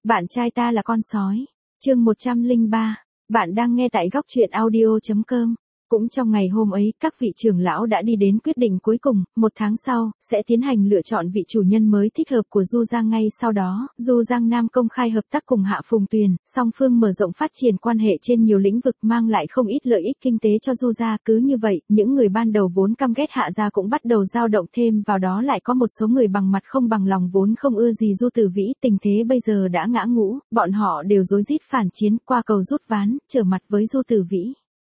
Bạn trai ta là con sói. Chương 103. Bạn đang nghe tại góc truyện audio.com. Cũng trong ngày hôm ấy, các vị trưởng lão đã đi đến quyết định cuối cùng, 1 tháng sau, sẽ tiến hành lựa chọn vị chủ nhân mới thích hợp của Du Giang. Ngay sau đó, Du Giang Nam công khai hợp tác cùng Hạ Phùng Tuyền, song phương mở rộng phát triển quan hệ trên nhiều lĩnh vực, mang lại không ít lợi ích kinh tế cho Du gia. Cứ như vậy, những người ban đầu vốn căm ghét Hạ gia cũng bắt đầu dao động, thêm vào đó lại có một số người bằng mặt không bằng lòng vốn không ưa gì Du Tử Vĩ. Tình thế bây giờ đã ngã ngũ, bọn họ đều rối rít phản chiến, qua cầu rút ván, trở mặt với Du Tử Vĩ.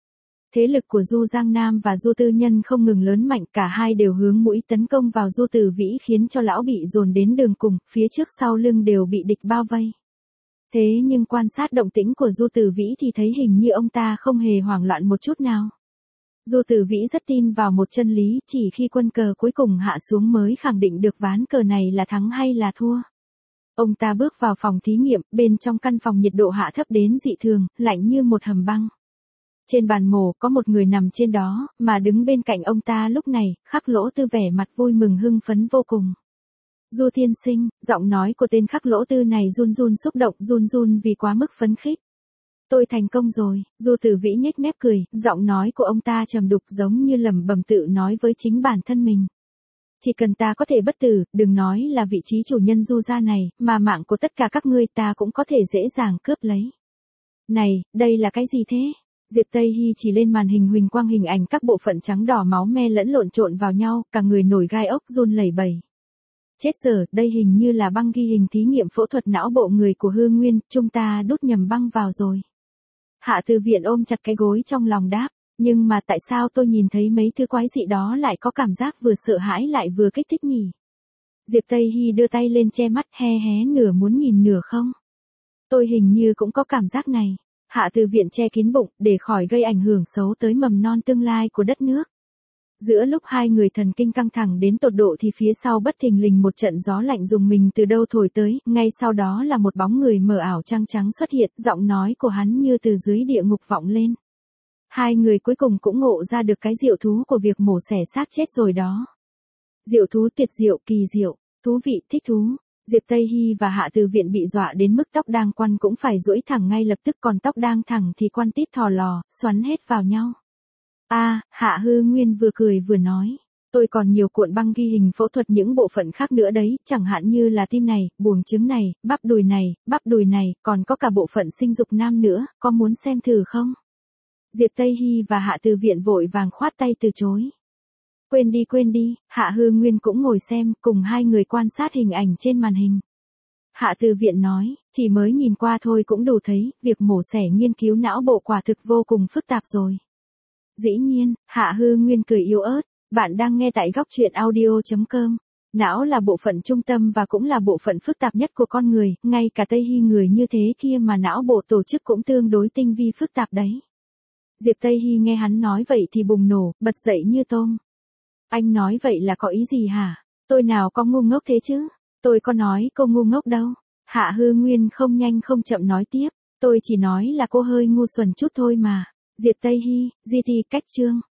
Thế lực của Du Giang Nam và Du Tư Nhân không ngừng lớn mạnh, cả hai đều hướng mũi tấn công vào Du Tử Vĩ, khiến cho lão bị dồn đến đường cùng, phía trước sau lưng đều bị địch bao vây. Thế nhưng quan sát động tĩnh của Du Tử Vĩ thì thấy hình như ông ta không hề hoảng loạn một chút nào. Du Tử Vĩ rất tin vào một chân lý, chỉ khi quân cờ cuối cùng hạ xuống mới khẳng định được ván cờ này là thắng hay là thua. Ông ta bước vào phòng thí nghiệm, bên trong căn phòng nhiệt độ hạ thấp đến dị thường, lạnh như một hầm băng. Trên bàn mổ có một người nằm trên đó, mà đứng bên cạnh ông ta lúc này, Khắc Lỗ Tư vẻ mặt vui mừng hưng phấn vô cùng. Du tiên sinh, giọng nói của tên Khắc Lỗ Tư này run run xúc động, run vì quá mức phấn khích. Tôi thành công rồi. Du Tử Vĩ nhếch mép cười, giọng nói của ông ta trầm đục giống như lẩm bẩm tự nói với chính bản thân mình. Chỉ cần ta có thể bất tử, đừng nói là vị trí chủ nhân Du gia này, mà mạng của tất cả các ngươi ta cũng có thể dễ dàng cướp lấy. Này, đây là cái gì thế? Diệp Tây Hy chỉ lên màn hình huỳnh quang hình ảnh các bộ phận trắng đỏ máu me lẫn lộn trộn vào nhau, cả người nổi gai ốc, run lẩy bẩy. Chết dở, đây hình như là băng ghi hình thí nghiệm phẫu thuật não bộ người của Hư Nguyên, chúng ta đút nhầm băng vào rồi. Hạ Từ Viện ôm chặt cái gối trong lòng đáp, nhưng mà tại sao tôi nhìn thấy mấy thứ quái dị đó lại có cảm giác vừa sợ hãi lại vừa kích thích nhỉ? Diệp Tây Hy đưa tay lên che mắt, hé nửa muốn nhìn nửa không. Tôi hình như cũng có cảm giác này. Hạ Từ Viện che kín bụng, để khỏi gây ảnh hưởng xấu tới mầm non tương lai của đất nước. Giữa lúc hai người thần kinh căng thẳng đến tột độ thì phía sau bất thình lình một trận gió lạnh rùng mình từ đâu thổi tới, ngay sau đó là một bóng người mờ ảo trăng trắng xuất hiện, giọng nói của hắn như từ dưới địa ngục vọng lên. Hai người cuối cùng cũng ngộ ra được cái diệu thú của việc mổ xẻ xác chết rồi đó. Diệu thú tuyệt diệu, kỳ diệu, thú vị, thích thú. Diệp Tây Hy và Hạ Từ Viện bị dọa đến mức tóc đang quăn cũng phải duỗi thẳng ngay lập tức, còn tóc đang thẳng thì quăn tít thò lò, xoắn hết vào nhau. Hạ Hư Nguyên vừa cười vừa nói, tôi còn nhiều cuộn băng ghi hình phẫu thuật những bộ phận khác nữa đấy, chẳng hạn như là tim này, buồng trứng này, bắp đùi này, còn có cả bộ phận sinh dục nam nữa, có muốn xem thử không? Diệp Tây Hy và Hạ Từ Viện vội vàng khoát tay từ chối. Quên đi, Hạ Hư Nguyên cũng ngồi xem, cùng hai người quan sát hình ảnh trên màn hình. Hạ Từ Viện nói, chỉ mới nhìn qua thôi cũng đủ thấy, việc mổ xẻ nghiên cứu não bộ quả thực vô cùng phức tạp rồi. Dĩ nhiên, Hạ Hư Nguyên cười yếu ớt, bạn đang nghe tại góc truyện audio.com. Não là bộ phận trung tâm và cũng là bộ phận phức tạp nhất của con người, ngay cả Tây Hy người như thế kia mà não bộ tổ chức cũng tương đối tinh vi phức tạp đấy. Diệp Tây Hy nghe hắn nói vậy thì bùng nổ, bật dậy như tôm. Anh nói vậy là có ý gì hả? Tôi nào có ngu ngốc thế chứ? Tôi có nói cô ngu ngốc đâu. Hạ Hư Nguyên không nhanh không chậm nói tiếp. Tôi chỉ nói là cô hơi ngu xuẩn chút thôi mà. Diệp Tây Hy, GT cách chương.